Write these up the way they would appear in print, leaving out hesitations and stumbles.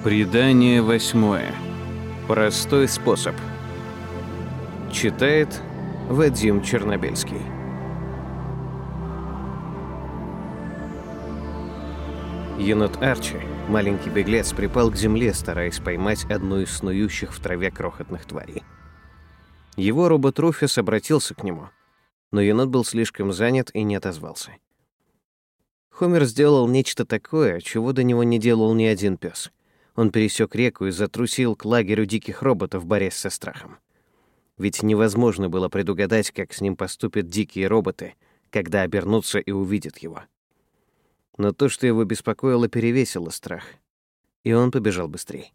Предание 8. Простой способ. Читает Вадим Чернобельский. Енот Арчи, маленький беглец, припал к земле, стараясь поймать одну из снующих в траве крохотных тварей. Его робот Руфис обратился к нему, но енот был слишком занят и не отозвался. Хомер сделал нечто такое, чего до него не делал ни один пес. Он пересек реку и затрусил к лагерю диких роботов, борясь со страхом. Ведь невозможно было предугадать, как с ним поступят дикие роботы, когда обернутся и увидят его. Но то, что его беспокоило, перевесило страх, и он побежал быстрее.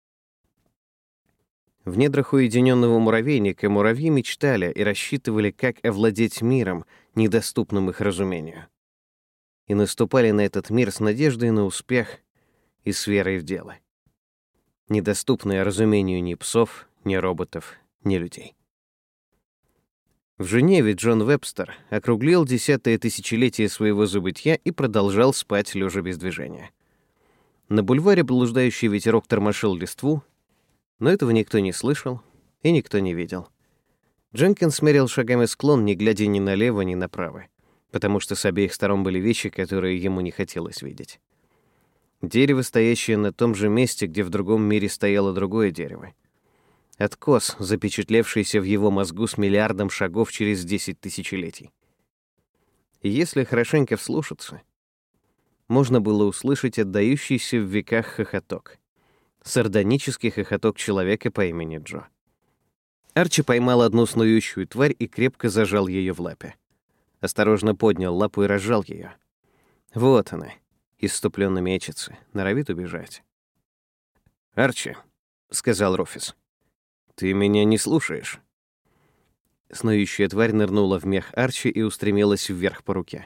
В недрах уединенного муравейника муравьи мечтали и рассчитывали, как овладеть миром, недоступным их разумению. И наступали на этот мир с надеждой на успех и с верой в дело, недоступные разумению ни псов, ни роботов, ни людей. В Женеве Джон Вебстер округлил 10-е тысячелетие своего забытья и продолжал спать, лежа без движения. На бульваре блуждающий ветерок тормошил листву, но этого никто не слышал и никто не видел. Дженкинс мерил шагами склон, не глядя ни налево, ни направо, потому что с обеих сторон были вещи, которые ему не хотелось видеть. Дерево, стоящее на том же месте, где в другом мире стояло другое дерево. Откос, запечатлевшийся в его мозгу с миллиардом шагов через 10 тысячелетий. И если хорошенько вслушаться, можно было услышать отдающийся в веках хохоток. Сардонический хохоток человека по имени Джо. Арчи поймал одну снующую тварь и крепко зажал ее в лапе. Осторожно поднял лапу и разжал ее. Вот она, исступленно мечется, норовит убежать. «Арчи», — сказал Руфис, — «ты меня не слушаешь». Снующая тварь нырнула в мех Арчи и устремилась вверх по руке.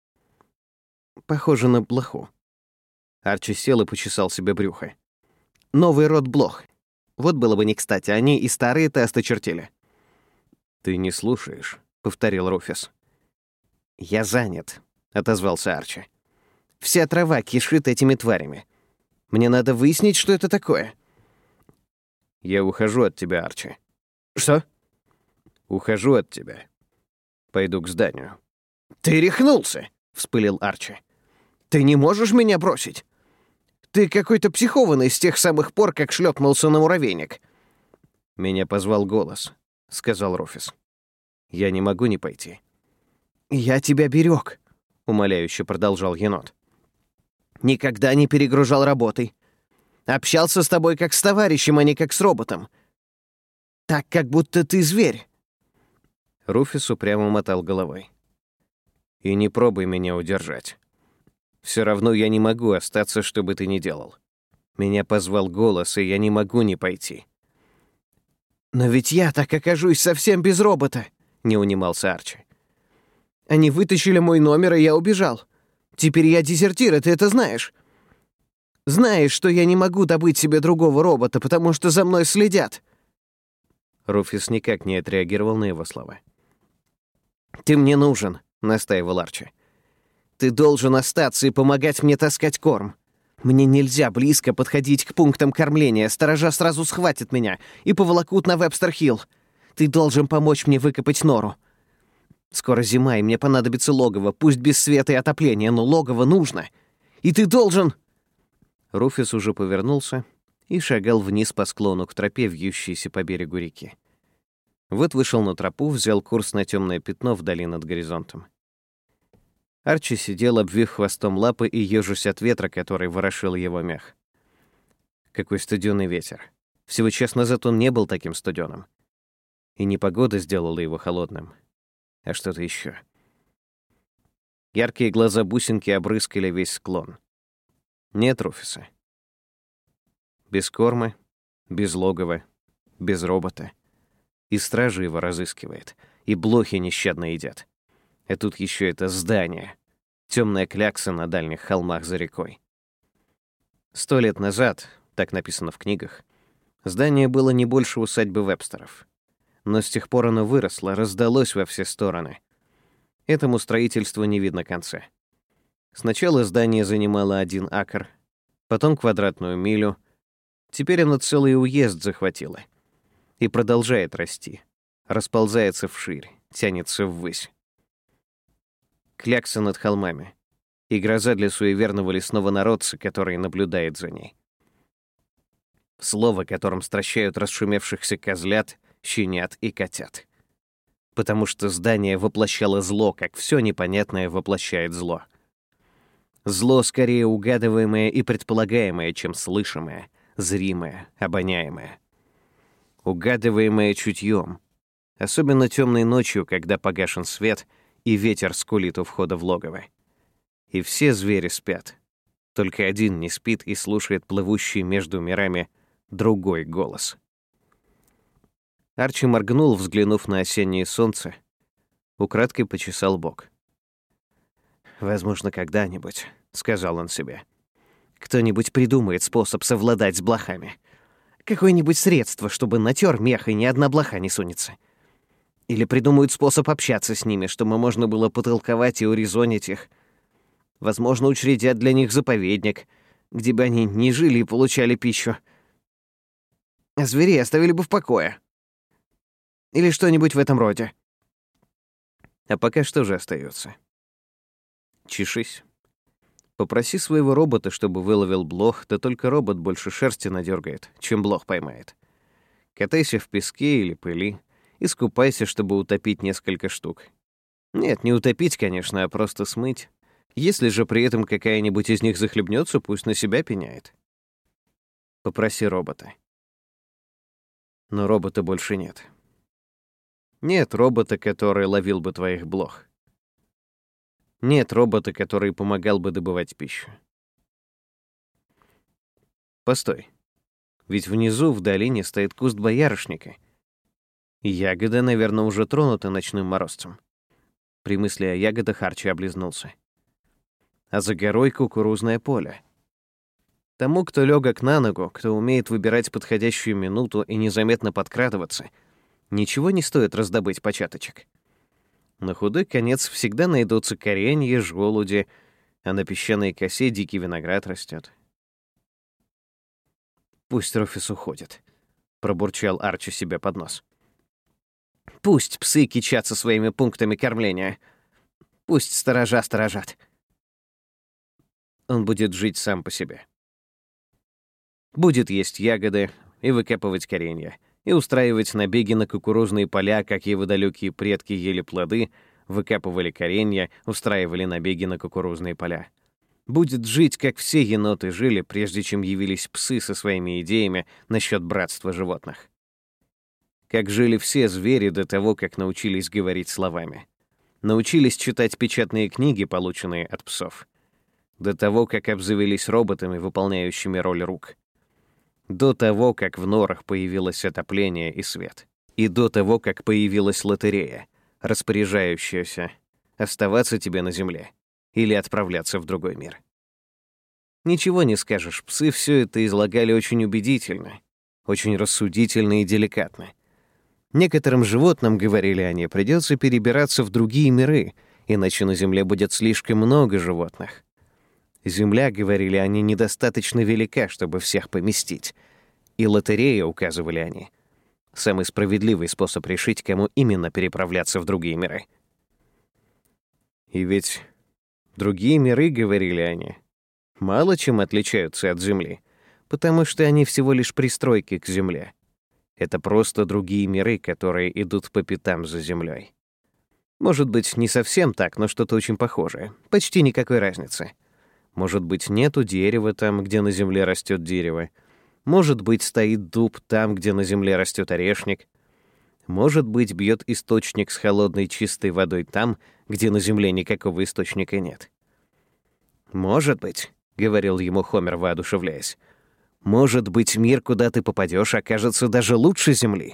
«Похоже на блоху». Арчи сел и почесал себе брюхо. «Новый род блох. Вот было бы не кстати, они и старые-то осточертели». «Ты не слушаешь», — повторил Руфис. «Я занят», — отозвался Арчи. «Вся трава кишит этими тварями. Мне надо выяснить, что это такое». «Я ухожу от тебя, Арчи». «Что?» «Ухожу от тебя. Пойду к зданию». «Ты рехнулся!» — вспылил Арчи. «Ты не можешь меня бросить? Ты какой-то психованный с тех самых пор, как шлепнулся на муравейник». «Меня позвал голос», — сказал Руфис. «Я не могу не пойти». «Я тебя берег», — умоляюще продолжал енот. «Никогда не перегружал работой. Общался с тобой как с товарищем, а не как с роботом. Так, как будто ты зверь». Руфис упрямо мотал головой. «И не пробуй меня удержать. Все равно я не могу остаться, что бы ты ни делал. Меня позвал голос, и я не могу не пойти». «Но ведь я так окажусь совсем без робота», — не унимался Арчи. «Они вытащили мой номер, и я убежал. Теперь я дезертир, и ты это знаешь. Знаешь, что я не могу добыть себе другого робота, потому что за мной следят». Руфис никак не отреагировал на его слова. «Ты мне нужен», — настаивал Арчи. «Ты должен остаться и помогать мне таскать корм. Мне нельзя близко подходить к пунктам кормления, сторожа сразу схватят меня и поволокут на Вебстер-Хилл. Ты должен помочь мне выкопать нору. Скоро зима, и мне понадобится логово, пусть без света и отопления, но логово нужно. И ты должен...» Руфис уже повернулся и шагал вниз по склону к тропе, вьющейся по берегу реки. Вот вышел на тропу, взял курс на темное пятно вдали над горизонтом. Арчи сидел, обвив хвостом лапы и ежась от ветра, который ворошил его мех. Какой студеный ветер. Всего час назад он не был таким студеным. И не погода сделала его холодным, а что-то еще. Яркие глаза бусинки обрыскали весь склон. Нет Руфиса. Без корма, без логова, без робота. И стража его разыскивает, и блохи нещадно едят. А тут еще это здание. Темная клякса на дальних холмах за рекой. 100 лет назад, так написано в книгах, здание было не больше усадьбы Вебстеров. Но с тех пор оно выросло, раздалось во все стороны. Этому строительству не видно конца. Сначала здание занимало 1 акр, потом квадратную милю, Теперь она целый уезд захватила. И продолжает расти. Расползается вширь, тянется ввысь. Клякса над холмами. И гроза для суеверного лесного народца, который наблюдает за ней. Слово, которым стращают расшумевшихся козлят, щенят и котят. Потому что здание воплощало зло, как все непонятное воплощает зло. Зло скорее угадываемое и предполагаемое, чем слышимое, зримое, обоняемое. Угадываемое чутьем, особенно темной ночью, когда погашен свет и ветер скулит у входа в логово. И все звери спят. Только один не спит и слушает плывущий между мирами другой голос. Арчи моргнул, взглянув на осеннее солнце, украдкой почесал бок. «Возможно, когда-нибудь», — сказал он себе, — «кто-нибудь придумает способ совладать с блохами. Какое-нибудь средство, чтобы натер мех, и ни одна блоха не сунется. Или придумают способ общаться с ними, чтобы можно было потолковать и урезонить их. Возможно, учредят для них заповедник, где бы они не жили и получали пищу. А зверей оставили бы в покое. Или что-нибудь в этом роде. А пока что же остается? Чешись. Попроси своего робота, чтобы выловил блох, да только робот больше шерсти надергает, чем блох поймает. Катайся в песке или пыли, искупайся, чтобы утопить несколько штук. Нет, не утопить, конечно, а просто смыть. Если же при этом какая-нибудь из них захлебнется, пусть на себя пеняет. Попроси робота. Но робота больше нет. Нет робота, который ловил бы твоих блох. Нет робота, который помогал бы добывать пищу. Постой. Ведь внизу, в долине, стоит куст боярышника. Ягода, наверное, уже тронута ночным морозцем. При мысли о ягодах Арчи облизнулся. А за горой кукурузное поле. Тому, кто легок на ногу, кто умеет выбирать подходящую минуту и незаметно подкрадываться, ничего не стоит раздобыть початочек. На худой конец всегда найдутся коренья, желуди, а на песчаной косе дикий виноград растет. «Пусть Рофис уходит», — пробурчал Арчи себе под нос. «Пусть псы кичатся своими пунктами кормления. Пусть сторожа сторожат. Он будет жить сам по себе. Будет есть ягоды и выкапывать коренья, и устраивать набеги на кукурузные поля, как его далекие предки ели плоды, выкапывали коренья, устраивали набеги на кукурузные поля. Будет жить, как все еноты жили, прежде чем явились псы со своими идеями насчет братства животных. Как жили все звери до того, как научились говорить словами. Научились читать печатные книги, полученные от псов. До того, как обзавелись роботами, выполняющими роль рук. До того, как в норах появилось отопление и свет. И до того, как появилась лотерея, распоряжающаяся оставаться тебе на земле или отправляться в другой мир. Ничего не скажешь, псы все это излагали очень убедительно, очень рассудительно и деликатно. Некоторым животным, говорили они, придется перебираться в другие миры, иначе на земле будет слишком много животных. Земля, говорили они, недостаточно велика, чтобы всех поместить. И лотерея, указывали они, самый справедливый способ решить, кому именно переправляться в другие миры. И ведь другие миры, говорили они, мало чем отличаются от Земли, потому что они всего лишь пристройки к Земле. Это просто другие миры, которые идут по пятам за Землей. Может быть, не совсем так, но что-то очень похожее. Почти никакой разницы. Может быть, нету дерева там, где на земле растет дерево. Может быть, стоит дуб там, где на земле растет орешник. Может быть, бьет источник с холодной чистой водой там, где на земле никакого источника нет. «Может быть», — говорил ему Хомер, воодушевляясь, «может быть, мир, куда ты попадешь, окажется даже лучше Земли».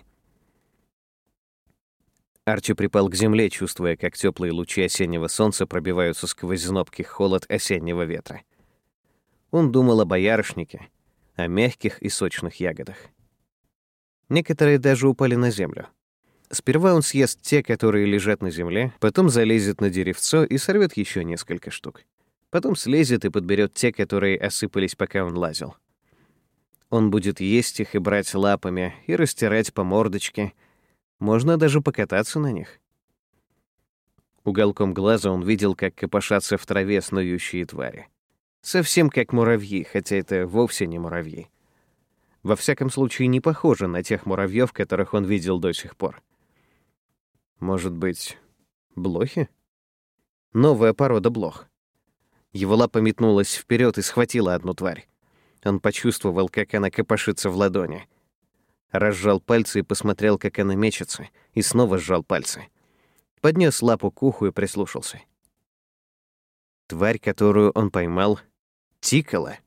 Арчи припал к земле, чувствуя, как теплые лучи осеннего солнца пробиваются сквозь знобкий холод осеннего ветра. Он думал о боярышнике, о мягких и сочных ягодах. Некоторые даже упали на землю. Сперва он съест те, которые лежат на земле, потом залезет на деревцо и сорвет еще несколько штук. Потом слезет и подберет те, которые осыпались, пока он лазил. Он будет есть их и брать лапами, и растирать по мордочке. Можно даже покататься на них. Уголком глаза он видел, как копошатся в траве снующие твари. Совсем как муравьи, хотя это вовсе не муравьи. Во всяком случае, не похоже на тех муравьев, которых он видел до сих пор. Может быть, блохи? Новая порода блох. Его лапа метнулась вперед и схватила одну тварь. Он почувствовал, как она копошится в ладони. Разжал пальцы и посмотрел, как она мечется, и снова сжал пальцы. Поднес лапу к уху и прислушался. Тварь, которую он поймал, тикала.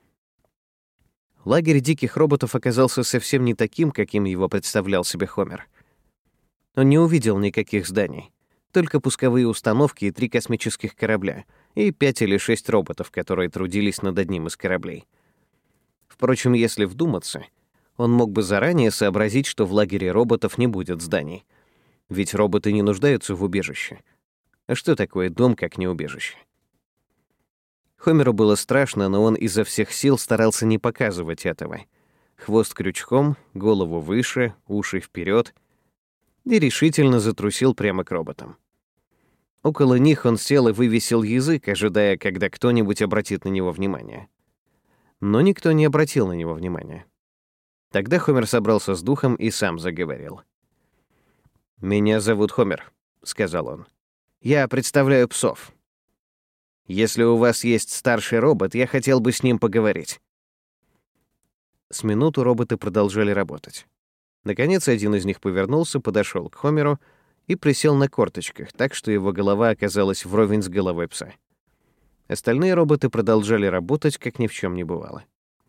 Лагерь диких роботов оказался совсем не таким, каким его представлял себе Хомер. Он не увидел никаких зданий, только пусковые установки и 3 космических корабля, и 5 или 6 роботов, которые трудились над одним из кораблей. Впрочем, если вдуматься, он мог бы заранее сообразить, что в лагере роботов не будет зданий. Ведь роботы не нуждаются в убежище. А что такое дом, как не убежище? Хомеру было страшно, но он изо всех сил старался не показывать этого. Хвост крючком, голову выше, уши вперед, и решительно затрусил прямо к роботам. Около них он сел и вывесил язык, ожидая, когда кто-нибудь обратит на него внимание. Но никто не обратил на него внимания. Тогда Хомер собрался с духом и сам заговорил. «Меня зовут Хомер», — сказал он. «Я представляю псов. Если у вас есть старший робот, я хотел бы с ним поговорить». С минуту роботы продолжали работать. Наконец, один из них повернулся, подошел к Хомеру и присел на корточках, так что его голова оказалась вровень с головой пса. Остальные роботы продолжали работать, как ни в чем не бывало.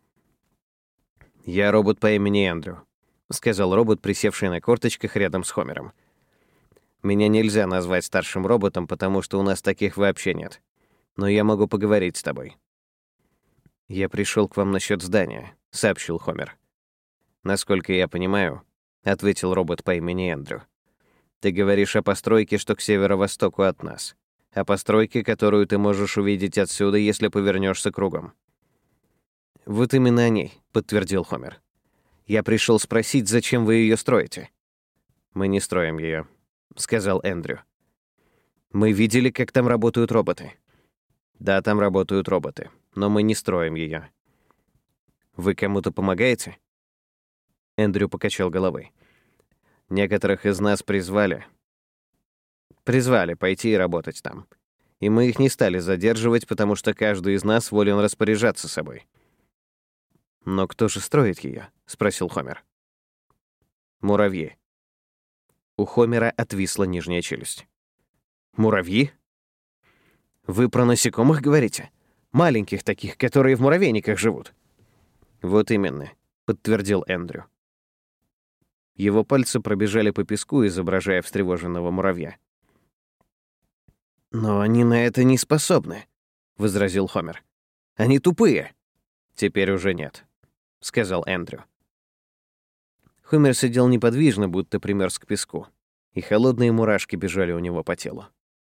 «Я робот по имени Эндрю», — сказал робот, присевший на корточках рядом с Хомером. «Меня нельзя назвать старшим роботом, потому что у нас таких вообще нет. Но я могу поговорить с тобой». «Я пришел к вам насчет здания», — сообщил Хомер. «Насколько я понимаю», — ответил робот по имени Эндрю, «ты говоришь о постройке, что к северо-востоку от нас, о постройке, которую ты можешь увидеть отсюда, если повернешься кругом». «Вот именно о ней», — подтвердил Хомер. «Я пришел спросить, зачем вы ее строите?» «Мы не строим ее», — сказал Эндрю. «Мы видели, как там работают роботы». «Да, там работают роботы, но мы не строим ее». «Вы кому-то помогаете?» Эндрю покачал головой. «Некоторых из нас призвали пойти и работать там. И мы их не стали задерживать, потому что каждый из нас волен распоряжаться собой». «Но кто же строит ее?» — спросил Хомер. «Муравьи». У Хомера отвисла нижняя челюсть. «Муравьи? Вы про насекомых говорите? Маленьких таких, которые в муравейниках живут?» «Вот именно», — подтвердил Эндрю. Его пальцы пробежали по песку, изображая встревоженного муравья. «Но они на это не способны», — возразил Хомер. «Они тупые». «Теперь уже нет», — сказал Эндрю. Хомер сидел неподвижно, будто примерз к песку, и холодные мурашки бежали у него по телу.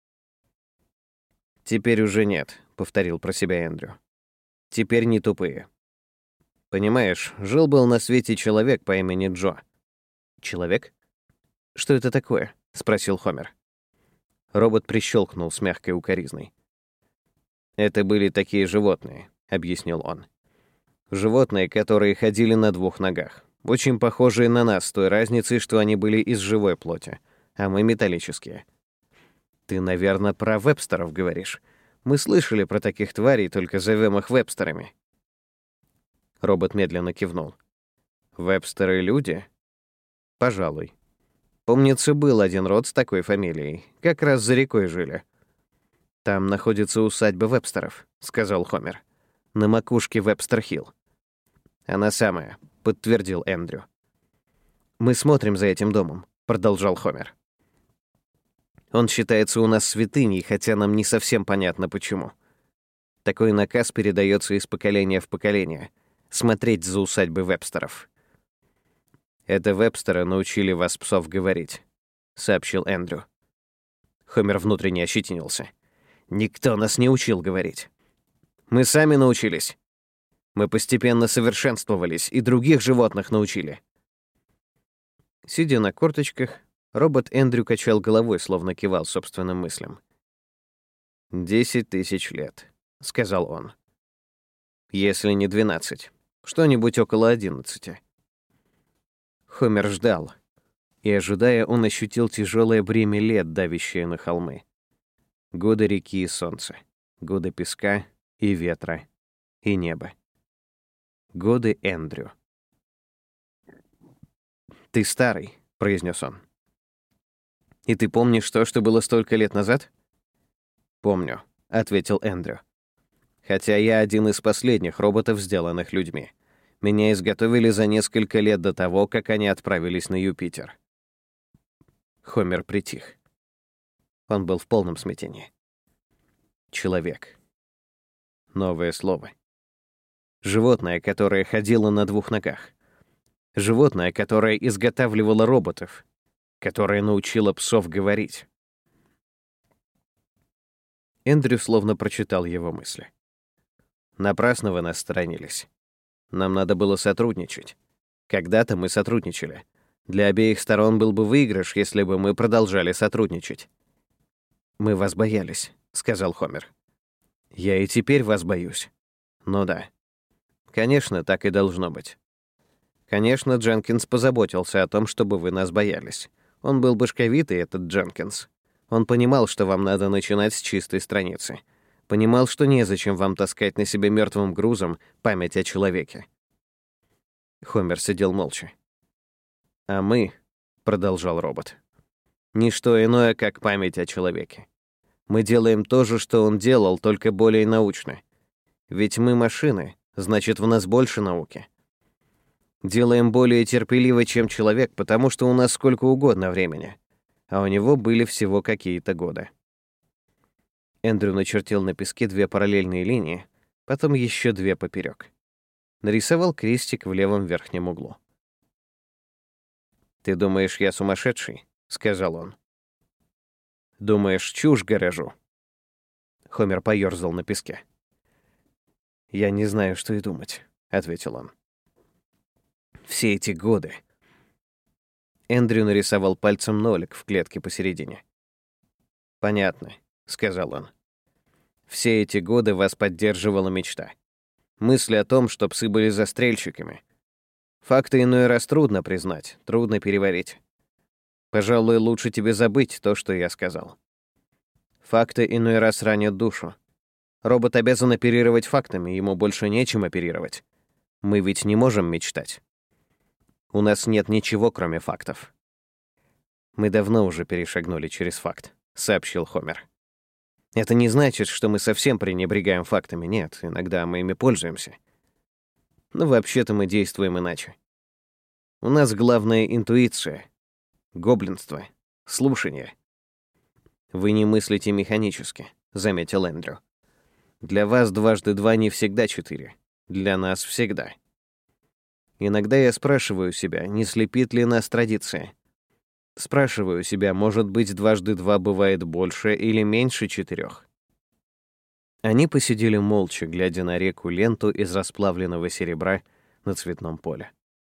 «Теперь уже нет», — повторил про себя Эндрю. «Теперь не тупые. Понимаешь, жил-был на свете человек по имени Джо». «Человек? Что это такое?» — спросил Хомер. Робот прищелкнул с мягкой укоризной. «Это были такие животные», — объяснил он. «Животные, которые ходили на 2 ногах. Очень похожие на нас, с той разницей, что они были из живой плоти, а мы металлические». «Ты, наверное, про вебстеров говоришь. Мы слышали про таких тварей, только зовем их вебстерами». Робот медленно кивнул. «Вебстеры — люди?» «Пожалуй. Помнится, был один род с такой фамилией. Как раз за рекой жили». «Там находится усадьба вебстеров», — сказал Хомер. «На макушке Вебстер-Хилл». «Она самая», — подтвердил Эндрю. «Мы смотрим за этим домом», — продолжал Хомер. «Он считается у нас святыней, хотя нам не совсем понятно, почему. Такой наказ передается из поколения в поколение — смотреть за усадьбой Вебстеров». «Это Вебстеры научили вас, псов, говорить», — сообщил Эндрю. Хомер внутренне ощетинился. «Никто нас не учил говорить. Мы сами научились. Мы постепенно совершенствовались и других животных научили». Сидя на корточках, робот Эндрю качал головой, словно кивал собственным мыслям. 10 тысяч лет», — сказал он. «Если не 12. Что-нибудь около 11». Хомер ждал. И, ожидая, он ощутил тяжелое бремя лет, давящее на холмы. Годы реки и солнца. Годы песка и ветра и неба. Годы Эндрю. «Ты старый», — произнес он. «И ты помнишь то, что было столько лет назад?» «Помню», — ответил Эндрю. «Хотя я один из последних роботов, сделанных людьми. Меня изготовили за несколько лет до того, как они отправились на Юпитер». Хомер притих. Он был в полном смятении. Человек. Новое слово. Животное, которое ходило на двух ногах. Животное, которое изготавливало роботов, которое научило псов говорить. Эндрю словно прочитал его мысли. «Напрасно вы нас сторонились. Нам надо было сотрудничать. Когда-то мы сотрудничали. Для обеих сторон был бы выигрыш, если бы мы продолжали сотрудничать». «Мы вас боялись», — сказал Хомер. «Я и теперь вас боюсь. Ну да. Конечно, так и должно быть. Конечно, Дженкинс позаботился о том, чтобы вы нас боялись. Он был башковитый, этот Дженкинс. Он понимал, что вам надо начинать с чистой страницы. Понимал, что незачем вам таскать на себе мертвым грузом память о человеке». Хомер сидел молча. «А мы», — продолжал робот, — «ничто иное, как память о человеке. Мы делаем то же, что он делал, только более научно. Ведь мы машины, значит, в нас больше науки. Делаем более терпеливо, чем человек, потому что у нас сколько угодно времени, а у него были всего какие-то годы». Эндрю начертил на песке 2 параллельные линии, потом еще 2 поперек. Нарисовал крестик в левом верхнем углу. «Ты думаешь, я сумасшедший?» — сказал он. «Думаешь, чушь горожу?» Хомер поёрзал на песке. «Я не знаю, что и думать», — ответил он. «Все эти годы...» Эндрю нарисовал пальцем нолик в клетке посередине. «Понятно», — сказал он. «Все эти годы вас поддерживала мечта. Мысль о том, что псы были застрельщиками. Факты иной раз трудно признать, трудно переварить. Пожалуй, лучше тебе забыть то, что я сказал. Факты иной раз ранят душу. Робот обязан оперировать фактами, ему больше нечем оперировать. Мы ведь не можем мечтать. У нас нет ничего, кроме фактов». «Мы давно уже перешагнули через факт», — сообщил Хомер. «Это не значит, что мы совсем пренебрегаем фактами, нет, иногда мы ими пользуемся. Но вообще-то мы действуем иначе. У нас главная интуиция, гоблинство, слушание». «Вы не мыслите механически», — заметил Эндрю. «Для вас 2 × 2 не всегда 4. Для нас всегда. Иногда я спрашиваю себя, не слепит ли нас традиция. Спрашиваю себя, может быть, 2 × 2 бывает больше или меньше 4. Они посидели молча, глядя на реку-ленту из расплавленного серебра на цветном поле.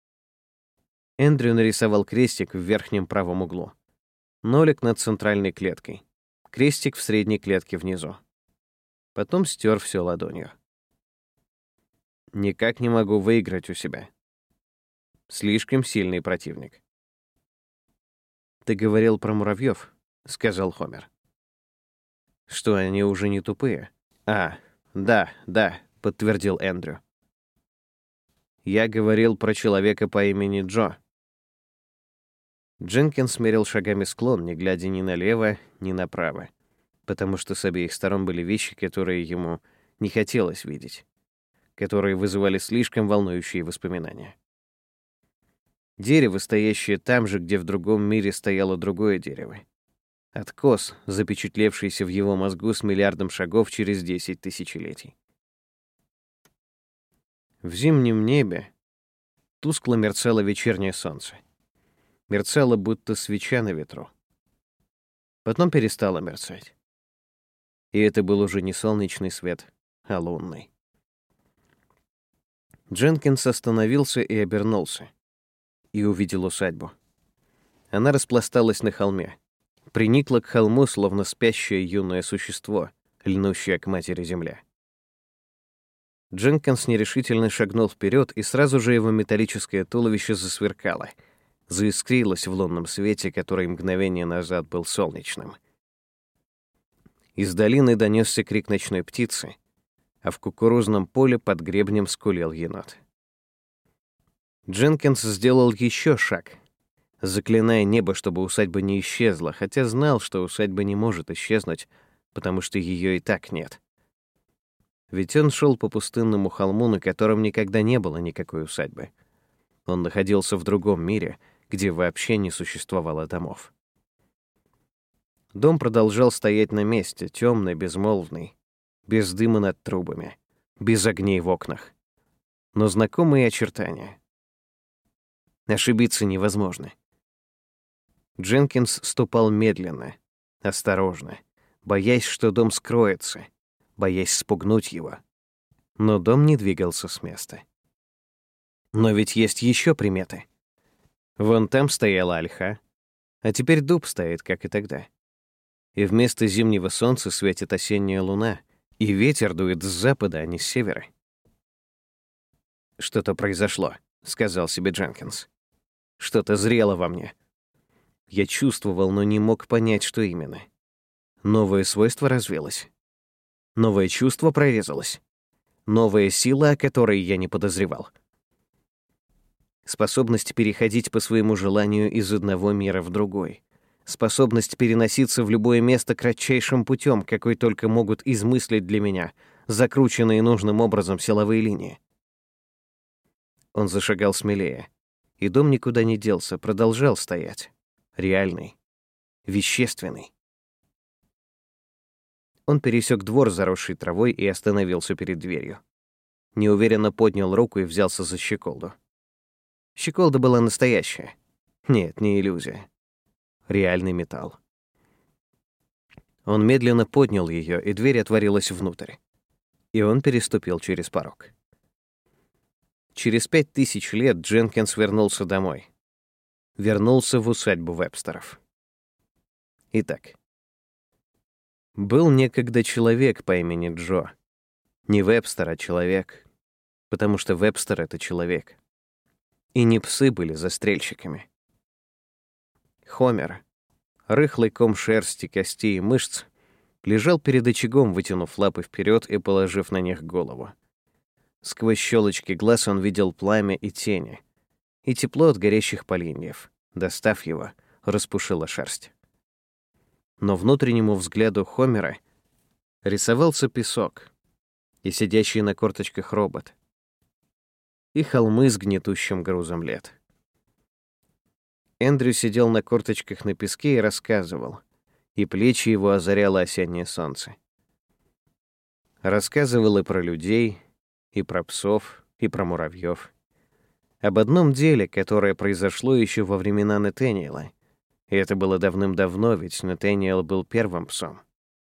Эндрю нарисовал крестик в верхнем правом углу. Нолик над центральной клеткой. Крестик в средней клетке внизу. Потом стер все ладонью. «Никак не могу выиграть у себя. Слишком сильный противник». «Ты говорил про муравьев», — сказал Хомер. «Что, они уже не тупые?» «А, да», — подтвердил Эндрю. «Я говорил про человека по имени Джо». Дженкинс смерил шагами склон, не глядя ни налево, ни направо, потому что с обеих сторон были вещи, которые ему не хотелось видеть, которые вызывали слишком волнующие воспоминания. Дерево, стоящее там же, где в другом мире стояло другое дерево. Откос, запечатлевшийся в его мозгу с миллиардом шагов через 10 тысячелетий. В зимнем небе тускло мерцало вечернее солнце. Мерцало, будто свеча на ветру. Потом перестало мерцать. И это был уже не солнечный свет, а лунный. Дженкинс остановился и обернулся. И увидел усадьбу. Она распласталась на холме. Приникла к холму, словно спящее юное существо, льнущее к матери земле. Дженкинс нерешительно шагнул вперед, и сразу же его металлическое туловище засверкало, заискрилось в лунном свете, который мгновение назад был солнечным. Из долины донесся крик ночной птицы, а в кукурузном поле под гребнем скулил енот. Дженкинс сделал еще шаг, заклиная небо, чтобы усадьба не исчезла, хотя знал, что усадьба не может исчезнуть, потому что ее и так нет. Ведь он шел по пустынному холму, на котором никогда не было никакой усадьбы. Он находился в другом мире, где вообще не существовало домов. Дом продолжал стоять на месте, темный, безмолвный, без дыма над трубами, без огней в окнах. Но знакомые очертания. Ошибиться невозможно. Дженкинс ступал медленно, осторожно, боясь, что дом скроется, боясь спугнуть его. Но дом не двигался с места. Но ведь есть еще приметы. Вон там стояла ольха, а теперь дуб стоит, как и тогда. И вместо зимнего солнца светит осенняя луна, и ветер дует с запада, а не с севера. «Что-то произошло», — сказал себе Дженкинс. «Что-то зрело во мне». Я чувствовал, но не мог понять, что именно. Новое свойство развилось. Новое чувство прорезалось. Новая сила, о которой я не подозревал. Способность переходить по своему желанию из одного мира в другой. Способность переноситься в любое место кратчайшим путем, какой только могут измыслить для меня закрученные нужным образом силовые линии. Он зашагал смелее, и дом никуда не делся, продолжал стоять. Реальный, вещественный. Он пересек двор, заросший травой, и остановился перед дверью. Неуверенно поднял руку и взялся за щеколду. Щеколда была настоящая. Нет, не иллюзия. Реальный металл. Он медленно поднял ее, и дверь отворилась внутрь. И он переступил через порог. Через 5000 лет Дженкинс вернулся домой. Вернулся в усадьбу Вебстеров. Итак, был некогда человек по имени Джо. Не Вебстер, а человек. Потому что Вебстер — это человек. И не псы были застрельщиками. Хомер, рыхлый ком шерсти, костей и мышц, лежал перед очагом, вытянув лапы вперед и положив на них голову. Сквозь щелочки глаз он видел пламя и тени, и тепло от горящих поленьев. Достав его, распушила шерсть. Но внутреннему взгляду Хомера рисовался песок и сидящий на корточках робот, и холмы с гнетущим грузом лет. Эндрю сидел на корточках на песке и рассказывал, и плечи его озаряло осеннее солнце. Рассказывал и про людей, и про псов, и про муравьев. Об одном деле, которое произошло еще во времена Натэниэла. И это было давным-давно, ведь Натэниэл был первым псом.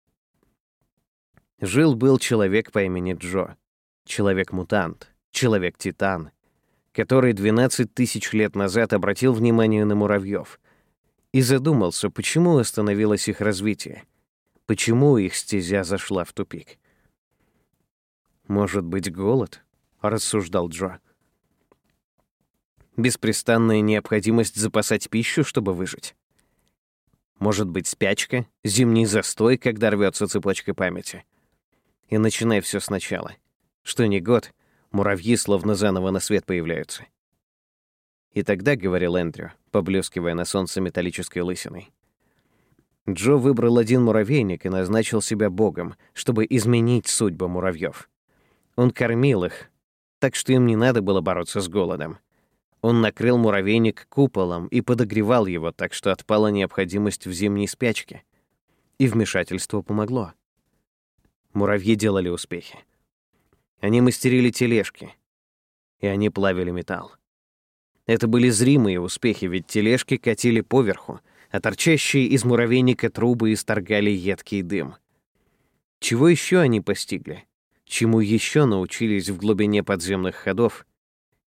Жил-был человек по имени Джо. Человек-мутант, человек-титан, который 12 000 лет назад обратил внимание на муравьев и задумался, почему остановилось их развитие, почему их стезя зашла в тупик. «Может быть, голод?» — рассуждал Джо. «Беспрестанная необходимость запасать пищу, чтобы выжить? Может быть, спячка, зимний застой, когда рвется цепочка памяти? И начинай все сначала. Что ни год, муравьи словно заново на свет появляются». И тогда, — говорил Эндрю, поблескивая на солнце металлической лысиной, Джо выбрал один муравейник и назначил себя богом, чтобы изменить судьбу муравьев. Он кормил их, так что им не надо было бороться с голодом. Он накрыл муравейник куполом и подогревал его, так что отпала необходимость в зимней спячке. И вмешательство помогло. Муравьи делали успехи. Они мастерили тележки, и они плавили металл. Это были зримые успехи, ведь тележки катили поверху, а торчащие из муравейника трубы исторгали едкий дым. Чего еще они постигли? Чему еще научились в глубине подземных ходов,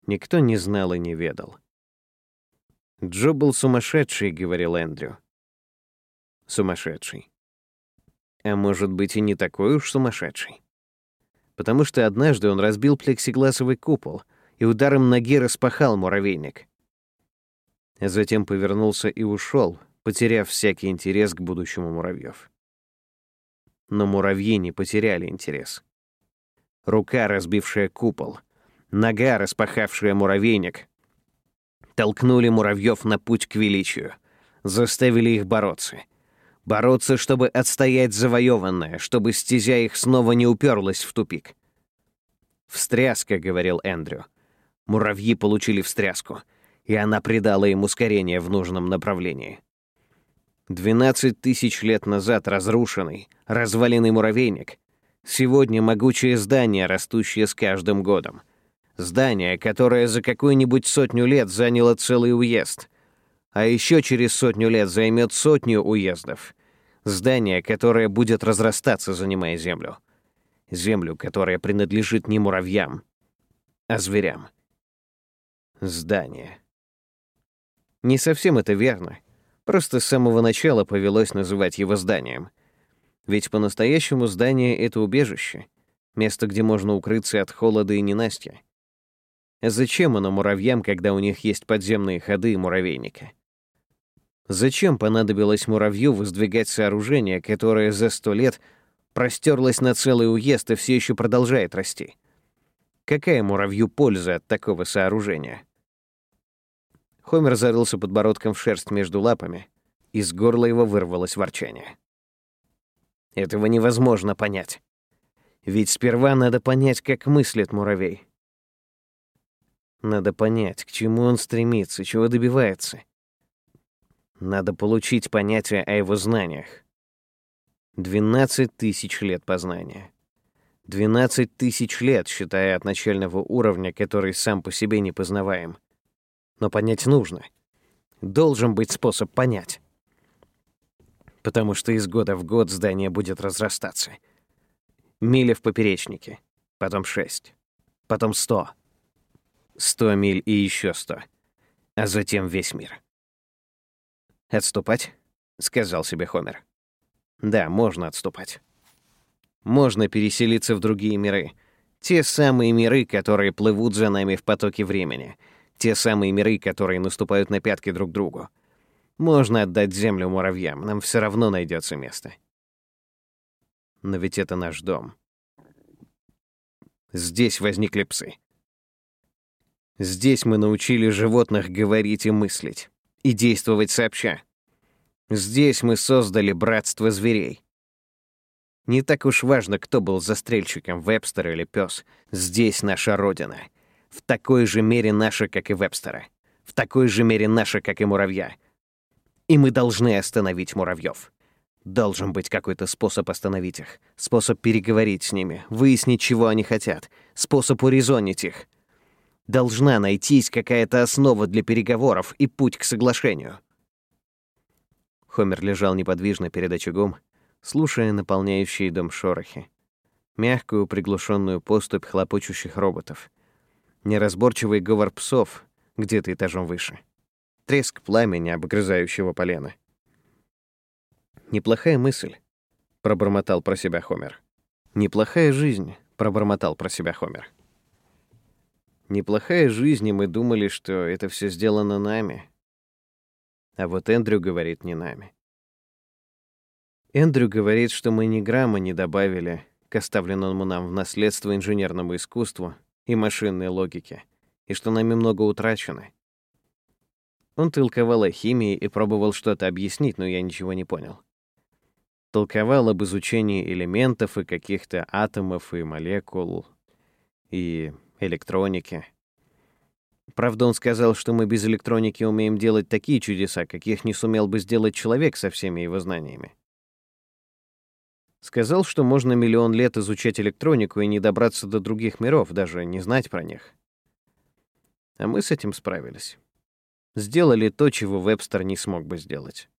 Никто не знал и не ведал. «Джо был сумасшедший», — говорил Эндрю. Сумасшедший. А может быть, и не такой уж сумасшедший. Потому что однажды он разбил плексигласовый купол и ударом ноги распахал муравейник. Затем повернулся и ушел, потеряв всякий интерес к будущему муравьев. Но муравьи не потеряли интерес. Рука, разбившая купол, нога, распахавшая муравейник, толкнули муравьев на путь к величию, заставили их бороться. Бороться, чтобы отстоять завоеванное, чтобы стезя их снова не уперлась в тупик. «Встряска», — говорил Эндрю. Муравьи получили встряску, и она придала им ускорение в нужном направлении. 12 тысяч лет назад разрушенный, разваленный муравейник. Сегодня могучее здание, растущее с каждым годом. Здание, которое за какую-нибудь 100 лет заняло целый уезд. А еще через 100 лет займет 100 уездов. Здание, которое будет разрастаться, занимая землю. Землю, которая принадлежит не муравьям, а зверям. Здание. Не совсем это верно. Просто с самого начала повелось называть его зданием. Ведь по-настоящему здание — это убежище, место, где можно укрыться от холода и ненастья. Зачем оно муравьям, когда у них есть подземные ходы и муравейники? Зачем понадобилось муравью воздвигать сооружение, которое за 100 лет простерлось на целый уезд и все еще продолжает расти? Какая муравью польза от такого сооружения? Хомер зарылся подбородком в шерсть между лапами, из горла его вырвалось ворчание. Этого невозможно понять. Ведь сперва надо понять, как мыслит муравей. Надо понять, к чему он стремится, чего добивается. Надо получить понятие о его знаниях. 12 тысяч лет познания. 12 тысяч лет, считая от начального уровня, который сам по себе не познаваем. Но понять нужно. Должен быть способ понять. Потому что из года в год здание будет разрастаться. Миля в поперечнике, потом 6, потом 100. 100 миль и еще 100. А затем весь мир. «Отступать?» — сказал себе Хомер. «Да, можно отступать. Можно переселиться в другие миры. Те самые миры, которые плывут за нами в потоке времени. Те самые миры, которые наступают на пятки друг другу. Можно отдать землю муравьям, нам все равно найдется место. Но ведь это наш дом. Здесь возникли псы. Здесь мы научили животных говорить и мыслить, и действовать сообща. Здесь мы создали братство зверей. Не так уж важно, кто был застрельщиком, Вебстер или пес. Здесь наша родина. В такой же мере наша, как и Вебстера. В такой же мере наша, как и муравья. И мы должны остановить муравьев. Должен быть какой-то способ остановить их. Способ переговорить с ними, выяснить, чего они хотят. Способ урезонить их. Должна найтись какая-то основа для переговоров и путь к соглашению. Хомер лежал неподвижно перед очагом, слушая наполняющие дом шорохи. Мягкую приглушенную поступь хлопочущих роботов. Неразборчивый говор псов где-то этажом выше. Треск пламени, обгрызающего полено. «Неплохая мысль», — пробормотал про себя Хомер. «Неплохая жизнь», — пробормотал про себя Хомер. «Неплохая жизнь, и мы думали, что это все сделано нами». А вот Эндрю говорит, не нами. Эндрю говорит, что мы ни грамма не добавили к оставленному нам в наследство инженерному искусству и машинной логике, и что нами много утрачено. Он толковал о химии и пробовал что-то объяснить, но я ничего не понял. Толковал об изучении элементов и каких-то атомов и молекул, и электроники. Правда, он сказал, что мы без электроники умеем делать такие чудеса, каких не сумел бы сделать человек со всеми его знаниями. Сказал, что можно миллион лет изучать электронику и не добраться до других миров, даже не знать про них. А мы с этим справились. Сделали то, чего Вебстер не смог бы сделать.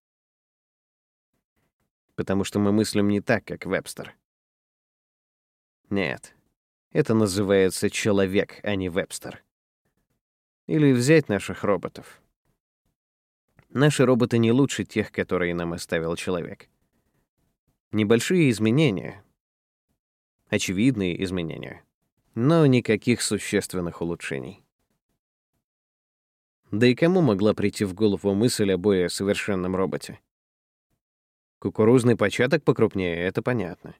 Потому что мы мыслим не так, как Вебстер. Нет, это называется человек, а не Вебстер. Или взять наших роботов. Наши роботы не лучше тех, которые нам оставил человек. Небольшие изменения, очевидные изменения, но никаких существенных улучшений. Да и кому могла прийти в голову мысль о более совершенном роботе? Кукурузный початок покрупнее — это понятно.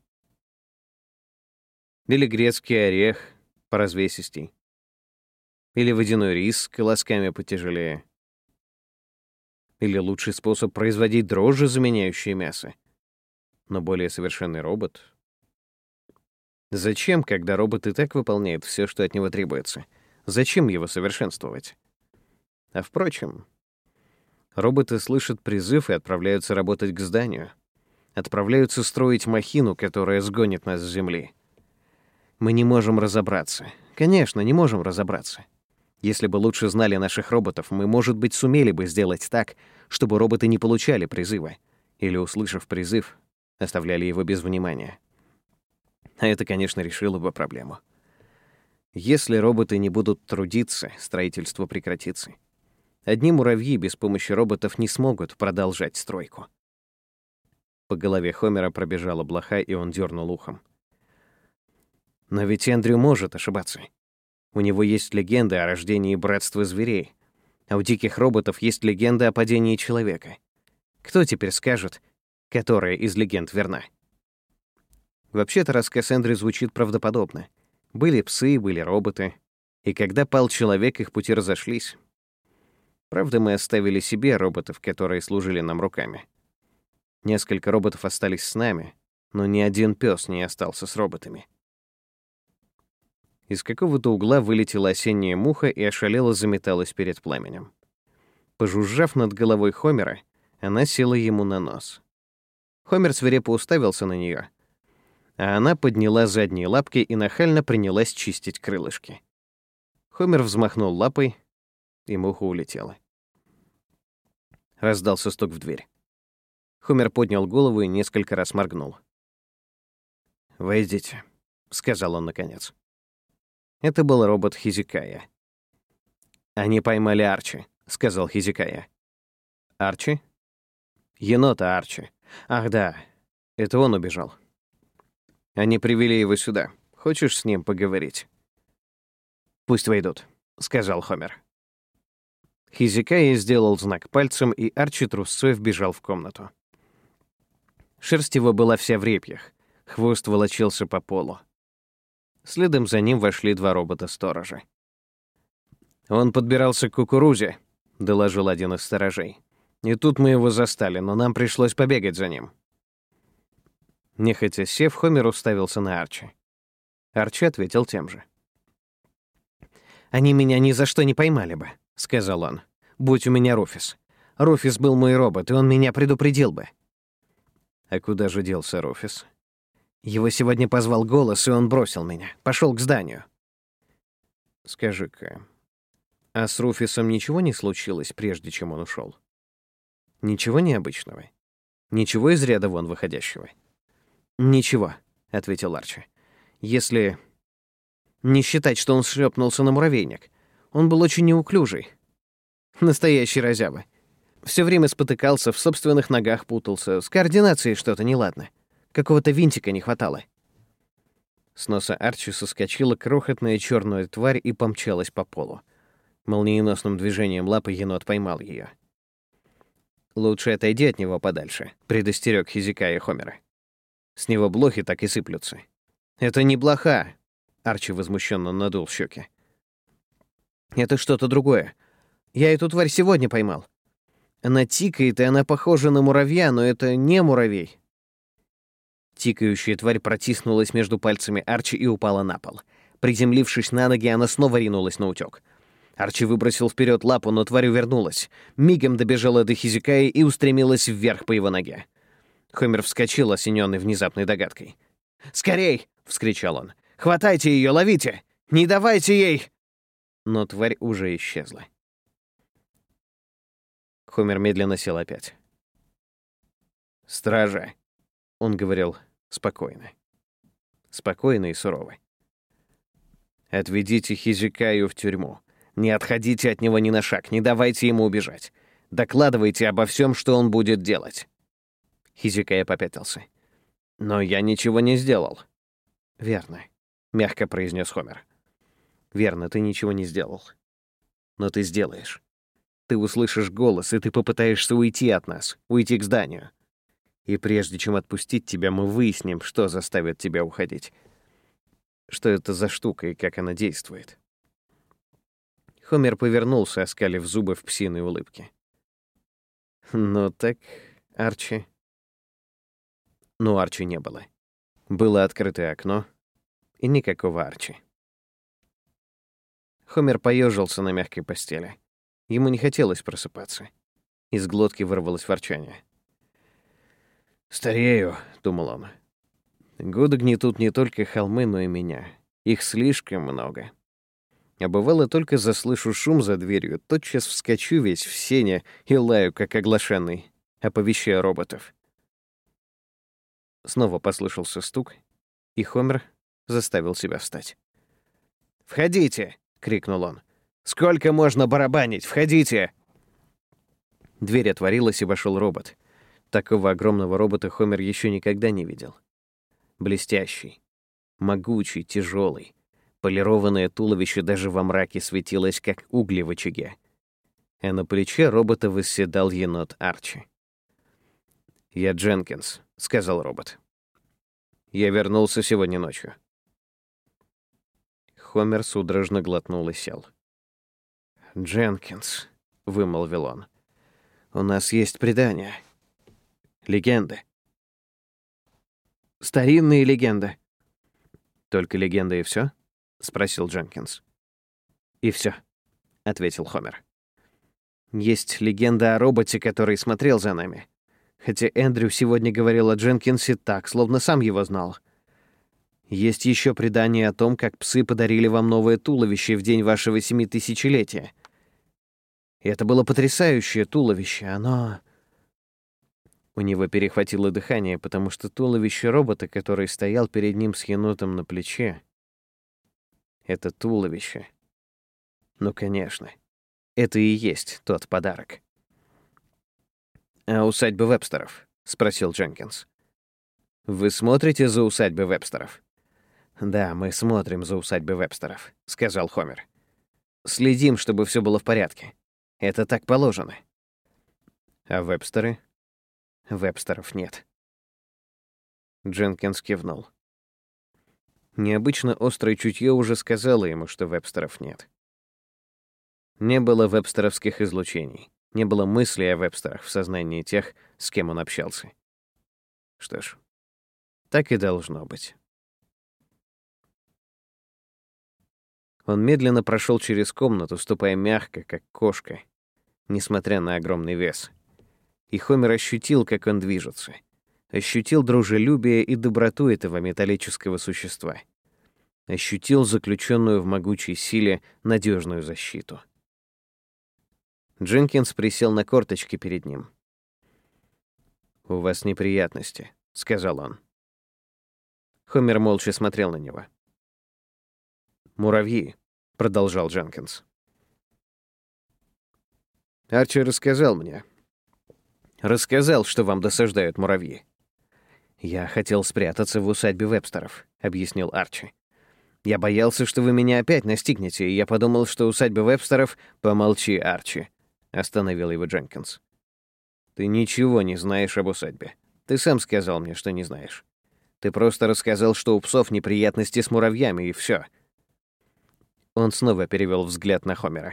Или грецкий орех поразвесистей. Или водяной рис с колосками потяжелее. Или лучший способ производить дрожжи, заменяющие мясо. Но более совершенный робот. Зачем, когда робот и так выполняет все, что от него требуется? Зачем его совершенствовать? А впрочем, роботы слышат призыв и отправляются работать к зданию. Отправляются строить махину, которая сгонит нас с Земли. Мы не можем разобраться. Конечно, не можем разобраться. Если бы лучше знали наших роботов, мы, может быть, сумели бы сделать так, чтобы роботы не получали призыва. Или, услышав призыв, оставляли его без внимания. А это, конечно, решило бы проблему. Если роботы не будут трудиться, строительство прекратится. Одни муравьи без помощи роботов не смогут продолжать стройку. По голове Хомера пробежала блоха, и он дернул ухом. Но ведь Эндрю может ошибаться. У него есть легенды о рождении братства зверей, а у диких роботов есть легенда о падении человека. Кто теперь скажет, которая из легенд верна? Вообще-то рассказ Эндрю звучит правдоподобно. Были псы, были роботы, и когда пал человек, их пути разошлись. Правда, мы оставили себе роботов, которые служили нам руками. Несколько роботов остались с нами, но ни один пес не остался с роботами. Из какого-то угла вылетела осенняя муха и ошалело заметалась перед пламенем. Пожужжав над головой Хомера, она села ему на нос. Хомер свирепо уставился на нее, а она подняла задние лапки и нахально принялась чистить крылышки. Хомер взмахнул лапой, и муха улетела. Раздался стук в дверь. Хомер поднял голову и несколько раз моргнул. «Войдите», — сказал он наконец. Это был робот Хизикая. «Они поймали Арчи», — сказал Хизикая. «Арчи?» «Енота Арчи. Ах да, это он убежал. Они привели его сюда. Хочешь с ним поговорить?» «Пусть войдут», — сказал Хомер. Хизикая сделал знак пальцем, и Арчи трусцой вбежал в комнату. Шерсть его была вся в репьях, хвост волочился по полу. Следом за ним вошли два робота-сторожа. «Он подбирался к кукурузе», — доложил один из сторожей. «И тут мы его застали, но нам пришлось побегать за ним». Нехотя сев, Хомер уставился на Арчи. Арчи ответил тем же. «Они меня ни за что не поймали бы», — сказал он. «Будь у меня Руфис. Руфис был мой робот, и он меня предупредил бы». «А куда же делся Руфис?» «Его сегодня позвал голос, и он бросил меня. Пошел к зданию». «Скажи-ка, а с Руфисом ничего не случилось, прежде чем он ушел? Ничего необычного? Ничего из ряда вон выходящего?» «Ничего», — ответил Арчи. «Если не считать, что он шлепнулся на муравейник. Он был очень неуклюжий. Настоящий разява. Все время спотыкался, в собственных ногах путался. С координацией что-то неладно. Какого-то винтика не хватало». С носа Арчи соскочила крохотная черная тварь и помчалась по полу. Молниеносным движением лапы енот поймал ее. «Лучше отойди от него подальше», — предостерег Хизикая Хомера. «С него блохи так и сыплются». «Это не блоха», — Арчи возмущенно надул щеки. «Это что-то другое. Я эту тварь сегодня поймал. Она тикает, и она похожа на муравья, но это не муравей». Тикающая тварь протиснулась между пальцами Арчи и упала на пол. Приземлившись на ноги, она снова ринулась на утёк. Арчи выбросил вперед лапу, но тварь увернулась. Мигом добежала до Хизикаи и устремилась вверх по его ноге. Хомер вскочил, осененный внезапной догадкой. «Скорей!» — вскричал он. «Хватайте ее, ловите! Не давайте ей!» Но тварь уже исчезла. Хомер медленно сел опять. «Стража!» — он говорил спокойно. Спокойно и сурово. «Отведите Хизикаю в тюрьму. Не отходите от него ни на шаг, не давайте ему убежать. Докладывайте обо всем, что он будет делать». Хизикая попятился. «Но я ничего не сделал». «Верно», — мягко произнес Хомер. «Верно, ты ничего не сделал. Но ты сделаешь. Ты услышишь голос, и ты попытаешься уйти от нас, уйти к зданию. И прежде чем отпустить тебя, мы выясним, что заставит тебя уходить. Что это за штука и как она действует». Хомер повернулся, оскалив зубы в псиной улыбке. «Ну так, Арчи...» Но Арчи не было. Было открытое окно, и никакого Арчи. Хомер поежился на мягкой постели. Ему не хотелось просыпаться. Из глотки вырвалось ворчание. «Старею», — думал он. «Годы гнетут не только холмы, но и меня. Их слишком много. А бывало, только заслышу шум за дверью, тотчас вскочу весь в сене и лаю, как оглашенный, оповещая роботов». Снова послышался стук, и Хомер заставил себя встать. «Входите!» — крикнул он. «Сколько можно барабанить? Входите!» Дверь отворилась, и вошел робот. Такого огромного робота Хомер еще никогда не видел. Блестящий, могучий, тяжелый. Полированное туловище даже во мраке светилось, как угли в очаге. А на плече робота восседал енот Арчи. «Я Дженкинс», — сказал робот. «Я вернулся сегодня ночью». Хомер судорожно глотнул и сел. «Дженкинс», — вымолвил он, — «у нас есть предания. Легенды. Старинные легенды». «Только легенды и все?» — спросил Дженкинс. «И все», — ответил Хомер. «Есть легенда о роботе, который смотрел за нами. Хотя Эндрю сегодня говорил о Дженкинсе так, словно сам его знал. Есть еще предание о том, как псы подарили вам новое туловище в день вашего 7000-летия. И это было потрясающее туловище, оно...» У него перехватило дыхание, потому что туловище робота, который стоял перед ним с енотом на плече... Это туловище. Ну, конечно. Это и есть тот подарок. «А усадьба Вебстеров?» — спросил Дженкинс. «Вы смотрите за усадьбой Вебстеров?» «Да, мы смотрим за усадьбой Вебстеров», — сказал Хомер. «Следим, чтобы все было в порядке. Это так положено». «А Вебстеры?» «Вебстеров нет». Дженкинс кивнул. Необычно острое чутье уже сказало ему, что Вебстеров нет. Не было вебстеровских излучений, не было мыслей о Вебстерах в сознании тех, с кем он общался. Что ж, так и должно быть. Он медленно прошел через комнату, ступая мягко, как кошка, несмотря на огромный вес. И Хомер ощутил, как он движется. Ощутил дружелюбие и доброту этого металлического существа. Ощутил заключенную в могучей силе надежную защиту. Дженкинс присел на корточки перед ним. «У вас неприятности», — сказал он. Хомер молча смотрел на него. «Муравьи», — продолжал Дженкинс. «Арчи рассказал мне. Рассказал, что вам досаждают муравьи». «Я хотел спрятаться в усадьбе Вебстеров», — объяснил Арчи. «Я боялся, что вы меня опять настигнете, и я подумал, что усадьба Вебстеров...» «Помолчи, Арчи», — остановил его Дженкинс. «Ты ничего не знаешь об усадьбе. Ты сам сказал мне, что не знаешь. Ты просто рассказал, что у псов неприятности с муравьями, и все». Он снова перевел взгляд на Хомера.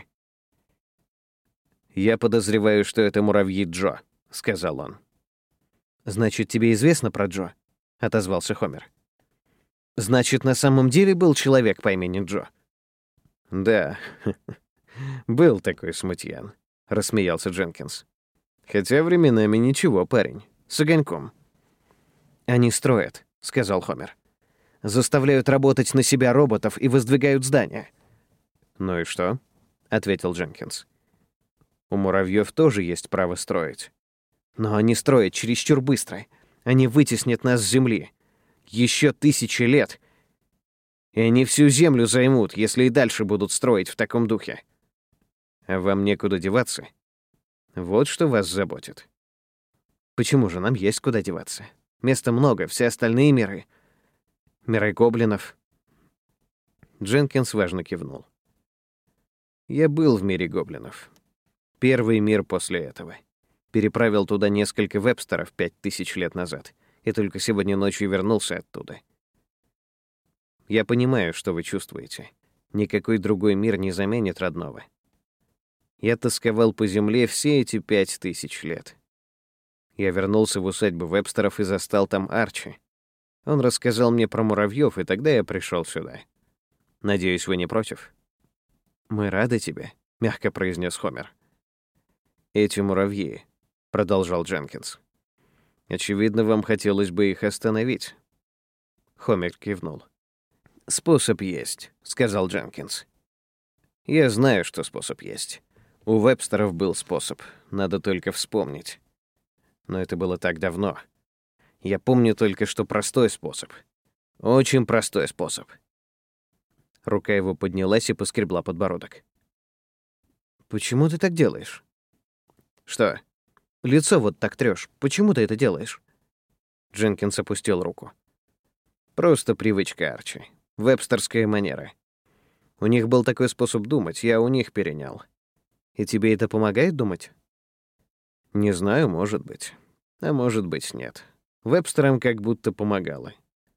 «Я подозреваю, что это муравьи Джо», — сказал он. «Значит, тебе известно про Джо?» — отозвался Хомер. «Значит, на самом деле был человек по имени Джо?» «Да, был такой смутьян», — рассмеялся Дженкинс. «Хотя временами ничего, парень, с огоньком». «Они строят», — сказал Хомер. «Заставляют работать на себя роботов и воздвигают здания». «Ну и что?» — ответил Дженкинс. «У муравьев тоже есть право строить. Но они строят чересчур быстро. Они вытеснят нас с Земли. Еще 1000 лет. И они всю Землю займут, если и дальше будут строить в таком духе. А вам некуда деваться? Вот что вас заботит. Почему же нам есть куда деваться? Места много, все остальные миры. Миры гоблинов. Дженкинс важно кивнул. Я был в мире гоблинов. Первый мир после этого. Переправил туда несколько вебстеров 5000 лет назад, и только сегодня ночью вернулся оттуда. Я понимаю, что вы чувствуете. Никакой другой мир не заменит родного. Я тосковал по земле все эти 5000 лет. Я вернулся в усадьбу вебстеров и застал там Арчи. Он рассказал мне про муравьев, и тогда я пришел сюда. Надеюсь, вы не против? «Мы рады тебе», — мягко произнес Хомер. «Эти муравьи», — продолжал Дженкинс. «Очевидно, вам хотелось бы их остановить». Хомер кивнул. «Способ есть», — сказал Дженкинс. «Я знаю, что способ есть. У вебстеров был способ, надо только вспомнить. Но это было так давно. Я помню только, что простой способ. Очень простой способ». Рука его поднялась и поскребла подбородок. «Почему ты так делаешь?» «Что?» «Лицо вот так трёшь. Почему ты это делаешь?» Дженкинс опустил руку. «Просто привычка, Арчи. Вебстерская манера. У них был такой способ думать, я у них перенял. И тебе это помогает думать?» Не знаю, может быть. А может быть, нет. Вебстерам как будто помогало.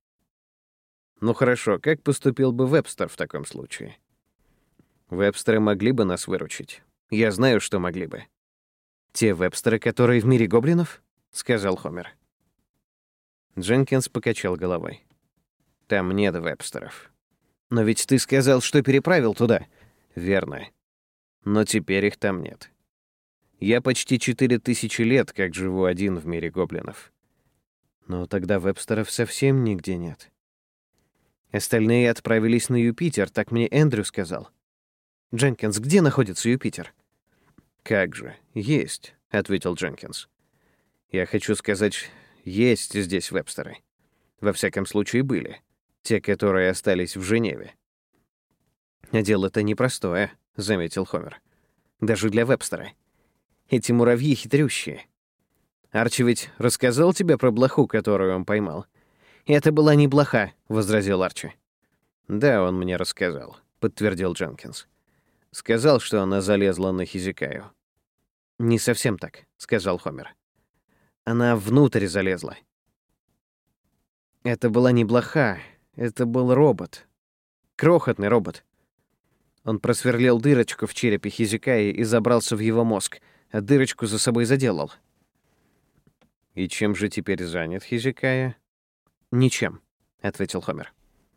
Ну хорошо, как поступил бы Вебстер в таком случае? Вебстеры могли бы нас выручить. Я знаю, что могли бы. «Те вебстеры, которые в мире гоблинов?» — сказал Хомер. Дженкинс покачал головой. Там нет вебстеров. «Но ведь ты сказал, что переправил туда». Верно. Но теперь их там нет. Я почти 4000 лет как живу один в мире гоблинов. Но тогда вебстеров совсем нигде нет. Остальные отправились на Юпитер, так мне Эндрю сказал. «Дженкинс, где находится Юпитер?» «Как же, есть», — ответил Дженкинс. «Я хочу сказать, есть здесь вебстеры. Во всяком случае, были. Те, которые остались в Женеве». «А дело-то непростое», — заметил Хомер. «Даже для вебстера. Эти муравьи хитрющие. Арчи ведь рассказал тебе про блоху, которую он поймал?» «Это была не блоха», — возразил Арчи. «Да, он мне рассказал», — подтвердил Дженкинс. «Сказал, что она залезла на Хизикаю». «Не совсем так», — сказал Хомер. «Она внутрь залезла». «Это была не блоха, это был робот. Крохотный робот. Он просверлил дырочку в черепе Хизикаи и забрался в его мозг, а дырочку за собой заделал». «И чем же теперь занят Хизикая?» «Ничем», — ответил Хомер.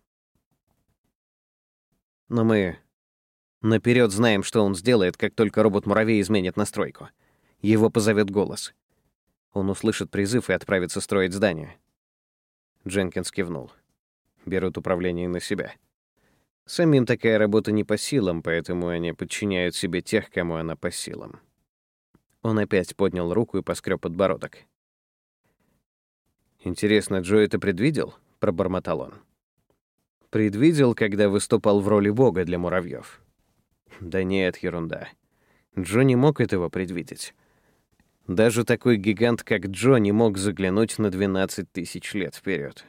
«Но мы наперед знаем, что он сделает, как только робот-муравей изменит настройку. Его позовет голос. Он услышит призыв и отправится строить здание». Дженкинс кивнул. «Берут управление на себя. Самим такая работа не по силам, поэтому они подчиняют себе тех, кому она по силам». Он опять поднял руку и поскреб подбородок. «Интересно, Джо это предвидел?» — пробормотал он. «Предвидел, когда выступал в роли бога для муравьев?» «Да нет, ерунда. Джо не мог этого предвидеть. Даже такой гигант, как Джо, не мог заглянуть на 12 тысяч лет вперед».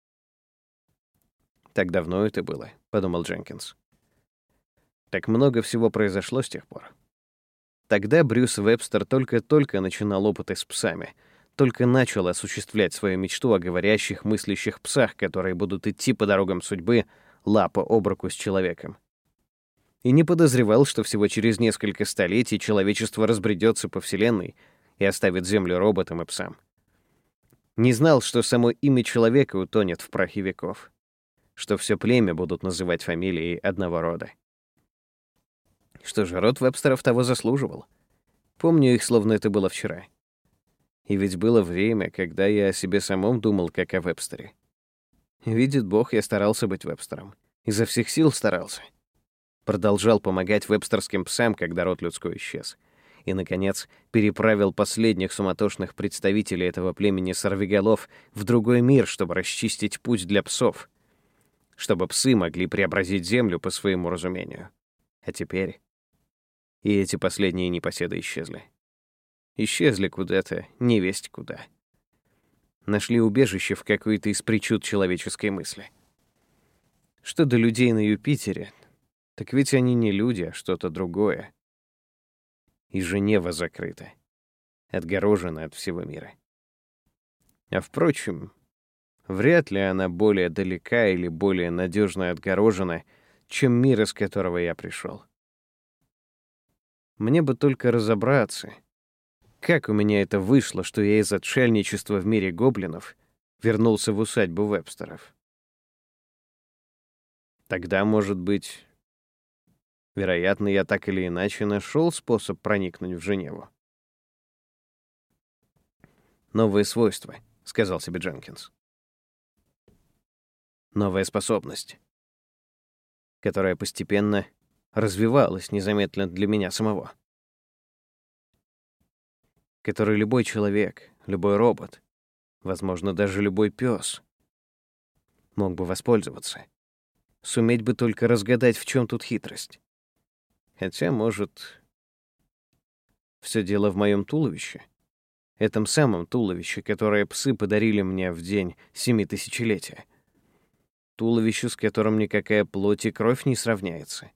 «Так давно это было», — подумал Дженкинс. «Так много всего произошло с тех пор». Тогда Брюс Вебстер только-только начинал опыты с псами, только начал осуществлять свою мечту о говорящих, мыслящих псах, которые будут идти по дорогам судьбы лапа об руку с человеком. И не подозревал, что всего через несколько столетий человечество разбредется по Вселенной и оставит Землю роботам и псам. Не знал, что само имя человека утонет в прахе веков, что все племя будут называть фамилией одного рода. Что же, род Вебстеров того заслуживал. Помню их, словно это было вчера. И ведь было время, когда я о себе самом думал, как о Вебстере. Видит Бог, я старался быть Вебстером. Изо всех сил старался. Продолжал помогать вебстерским псам, когда род людской исчез. И, наконец, переправил последних суматошных представителей этого племени сорвиголов в другой мир, чтобы расчистить путь для псов. Чтобы псы могли преобразить землю по своему разумению. А теперь... И эти последние непоседы исчезли. Исчезли куда-то, невесть куда. Нашли убежище в какой-то из причуд человеческой мысли. Что до людей на Юпитере, так ведь они не люди, а что-то другое. И Женева закрыта, отгорожена от всего мира. А впрочем, вряд ли она более далека или более надежно отгорожена, чем мир, из которого я пришел. Мне бы только разобраться, как у меня это вышло, что я из отшельничества в мире гоблинов вернулся в усадьбу Вебстеров. Тогда, может быть, вероятно, я так или иначе нашел способ проникнуть в Женеву. «Новые свойства», — сказал себе Дженкинс. «Новая способность, которая постепенно развивалась незаметно для меня самого. Который любой человек, любой робот, возможно, даже любой пес мог бы воспользоваться. Суметь бы только разгадать, в чем тут хитрость. Хотя, может, все дело в моем туловище. Этом самом туловище, которое псы подарили мне в день 7000-летия. Туловище, с которым никакая плоть и кровь не сравняется.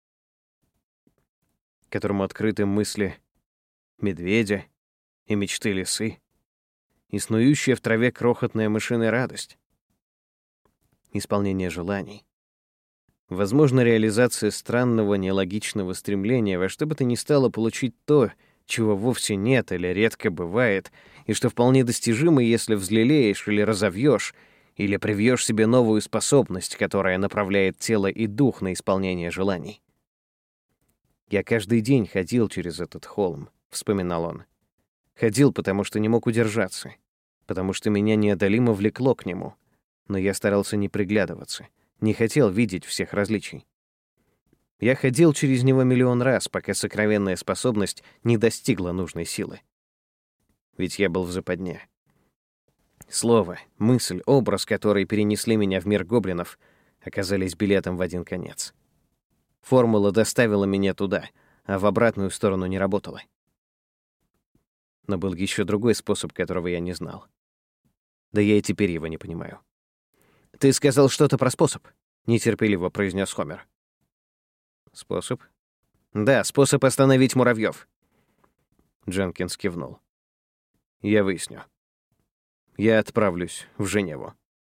Которому открыты мысли медведя и мечты лисы, и снующая в траве крохотная мышиная радость. Исполнение желаний. Возможно, реализация странного, нелогичного стремления во что бы то ни стало получить то, чего вовсе нет или редко бывает, и что вполне достижимо, если взлелеешь или разовьешь, или привьешь себе новую способность, которая направляет тело и дух на исполнение желаний. «Я каждый день ходил через этот холм», — вспоминал он. «Ходил, потому что не мог удержаться, потому что меня неодолимо влекло к нему, но я старался не приглядываться, не хотел видеть всех различий. Я ходил через него миллион раз, пока сокровенная способность не достигла нужной силы. Ведь я был в западне. Слово, мысль, образ, которые перенесли меня в мир гоблинов, оказались билетом в один конец. Формула доставила меня туда, а в обратную сторону не работала. Но был еще другой способ, которого я не знал. Да я и теперь его не понимаю. «Ты сказал что-то про способ», — нетерпеливо произнес Хомер. «Способ?» «Да, способ остановить муравьев». Дженкинс кивнул. «Я выясню. Я отправлюсь в Женеву».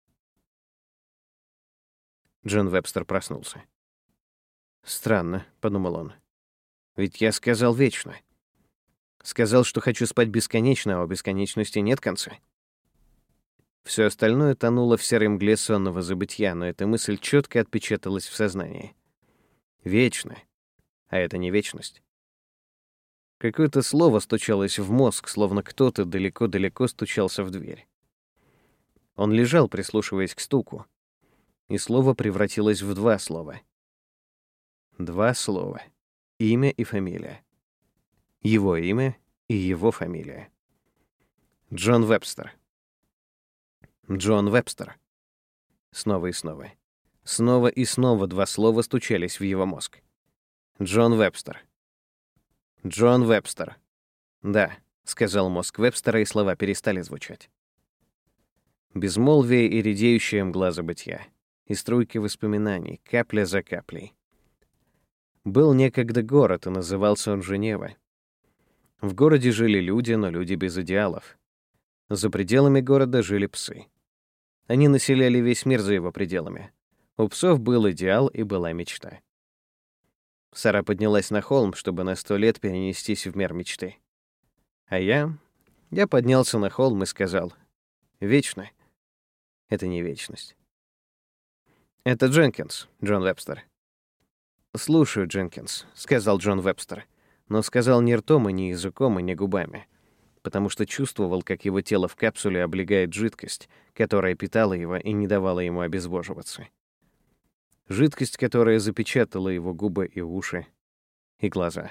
Джон Вебстер проснулся. «Странно», — подумал он. «Ведь я сказал вечно. Сказал, что хочу спать бесконечно, а у бесконечности нет конца». Все остальное тонуло в серой мгле сонного забытья, но эта мысль четко отпечаталась в сознании. Вечно. А это не вечность. Какое-то слово стучалось в мозг, словно кто-то далеко-далеко стучался в дверь. Он лежал, прислушиваясь к стуку, и слово превратилось в два слова. Два слова. Имя и фамилия. Его имя и его фамилия. Джон Вебстер. Джон Вебстер. Снова и снова. Снова и снова два слова стучались в его мозг. Джон Вебстер. Джон Вебстер. «Да», — сказал мозг Вебстера, и слова перестали звучать. Безмолвие и редеющая мгла забытья. И струйки воспоминаний, капля за каплей. Был некогда город, и назывался он Женева. В городе жили люди, но люди без идеалов. За пределами города жили псы. Они населяли весь мир за его пределами. У псов был идеал и была мечта. Сара поднялась на холм, чтобы на 100 лет перенестись в мир мечты. А я поднялся на холм и сказал: «Вечно — это не вечность». «Это Дженкинс, Джон Вебстер». «Слушаю, Дженкинс», — сказал Джон Вебстер, но сказал не ртом и не языком и не губами, потому что чувствовал, как его тело в капсуле облегает жидкость, которая питала его и не давала ему обезвоживаться. Жидкость, которая запечатала его губы и уши, и глаза.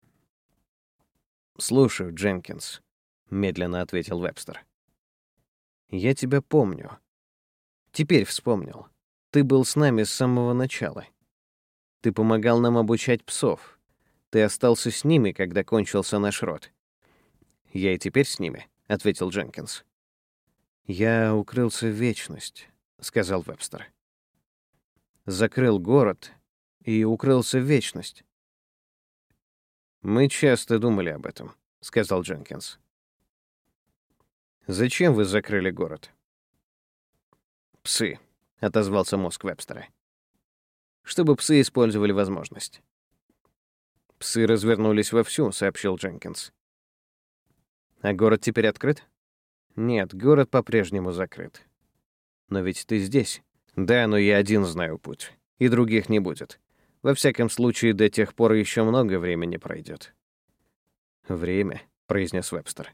«Слушаю, Дженкинс», — медленно ответил Вебстер. «Я тебя помню. Теперь вспомнил. Ты был с нами с самого начала. Ты помогал нам обучать псов. Ты остался с ними, когда кончился наш род». «Я и теперь с ними», — ответил Дженкинс. «Я укрылся в вечность», — сказал Вебстер. «Закрыл город и укрылся в вечность». «Мы часто думали об этом», — сказал Дженкинс. «Зачем вы закрыли город?» «Псы», — отозвался мозг Вебстера. «Чтобы псы использовали возможность». «Псы развернулись вовсю», — сообщил Дженкинс. «А город теперь открыт?» «Нет, город по-прежнему закрыт». «Но ведь ты здесь». «Да, но я один знаю путь, и других не будет. Во всяком случае, до тех пор еще много времени пройдет». «Время», — произнес Вебстер.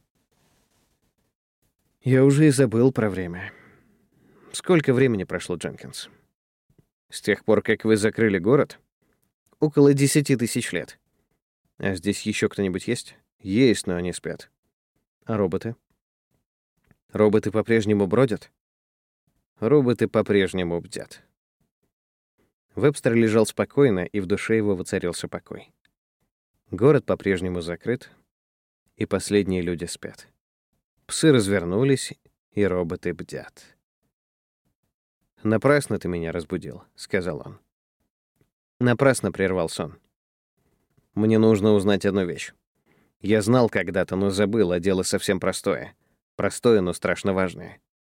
«Я уже и забыл про время». «Сколько времени прошло, Дженкинс?» «С тех пор, как вы закрыли город?» «Около 10 тысяч лет». «А здесь еще кто-нибудь есть?» «Есть, но они спят». «А роботы?» «Роботы по-прежнему бродят?» «Роботы по-прежнему бдят». Вебстер лежал спокойно, и в душе его воцарился покой. Город по-прежнему закрыт, и последние люди спят. Псы развернулись, и роботы бдят. «Напрасно ты меня разбудил», — сказал он. Напрасно прервал сон. «Мне нужно узнать одну вещь. Я знал когда-то, но забыл, а дело совсем простое. Простое, но страшно важное».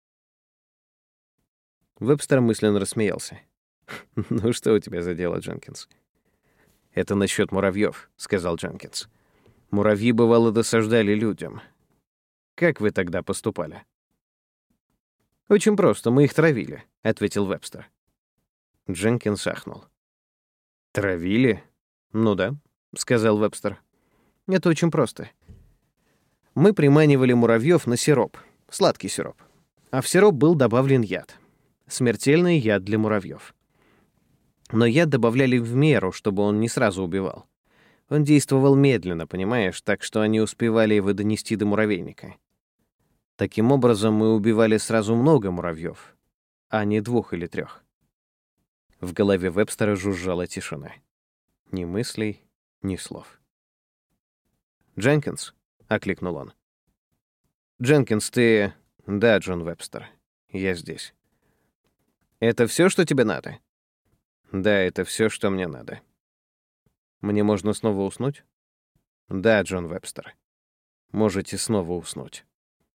Вебстер мысленно рассмеялся. «Ну что у тебя за дело, Дженкинс?» «Это насчет муравьев», — сказал Дженкинс. «Муравьи, бывало, досаждали людям. Как вы тогда поступали?» «Очень просто, мы их травили», — ответил Вебстер. Дженкинс ахнул. «Травили?» «Ну да», — сказал Вебстер. «Это очень просто. Мы приманивали муравьев на сироп, сладкий сироп. А в сироп был добавлен яд. Смертельный яд для муравьев. Но яд добавляли в меру, чтобы он не сразу убивал. Он действовал медленно, понимаешь, так что они успевали его донести до муравейника. Таким образом, мы убивали сразу много муравьев, а не 2 или 3. В голове Вебстера жужжала тишина. Ни мыслей, ни слов. «Дженкинс», — окликнул он. «Дженкинс, ты...» «Да, Джон Вебстер, я здесь». «Это все, что тебе надо?» «Да, это все, что мне надо». «Мне можно снова уснуть?» «Да, Джон Вебстер. Можете снова уснуть».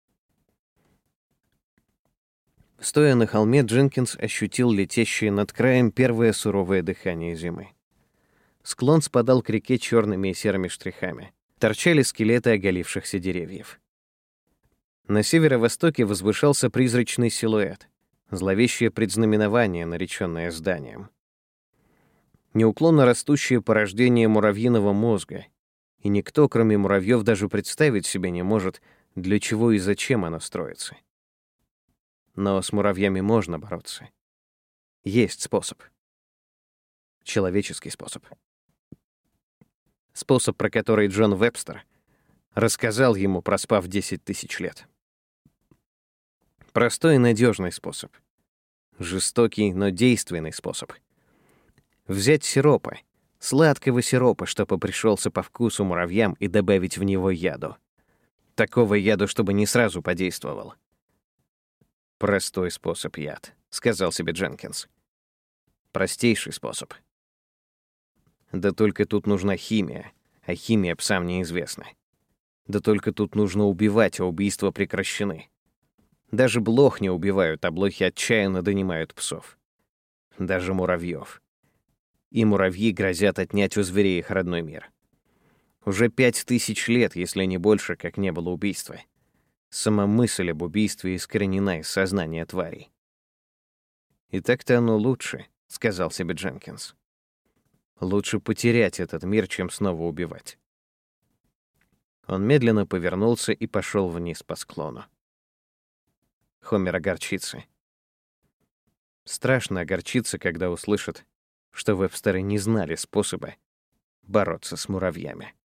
Стоя на холме, Дженкинс ощутил летящее над краем первое суровое дыхание зимы. Склон спадал к реке черными и серыми штрихами. Торчали скелеты оголившихся деревьев. На северо-востоке возвышался призрачный силуэт, зловещее предзнаменование, нареченное зданием. Неуклонно растущее порождение муравьиного мозга, и никто, кроме муравьев, даже представить себе не может, для чего и зачем оно строится. Но с муравьями можно бороться. Есть способ. Человеческий способ. Способ, про который Джон Вебстер рассказал ему, проспав 10 тысяч лет. Простой и надежный способ. Жестокий, но действенный способ. Взять сиропа, сладкого сиропа, чтобы пришелся по вкусу муравьям, и добавить в него яду. Такого яду, чтобы не сразу подействовал. «Простой способ яд», — сказал себе Дженкинс. «Простейший способ». Да только тут нужна химия, а химия псам неизвестна. Да только тут нужно убивать, а убийства прекращены. Даже блох не убивают, а блохи отчаянно донимают псов. Даже муравьев. И муравьи грозят отнять у зверей их родной мир. Уже 5000 лет, если не больше, как не было убийства. Сама мысль об убийстве искоренена из сознания тварей. «И так-то оно лучше», — сказал себе Дженкинс. «Лучше потерять этот мир, чем снова убивать». Он медленно повернулся и пошел вниз по склону. Хомер огорчится. Страшно огорчиться, когда услышат, что вебстеры не знали способа бороться с муравьями.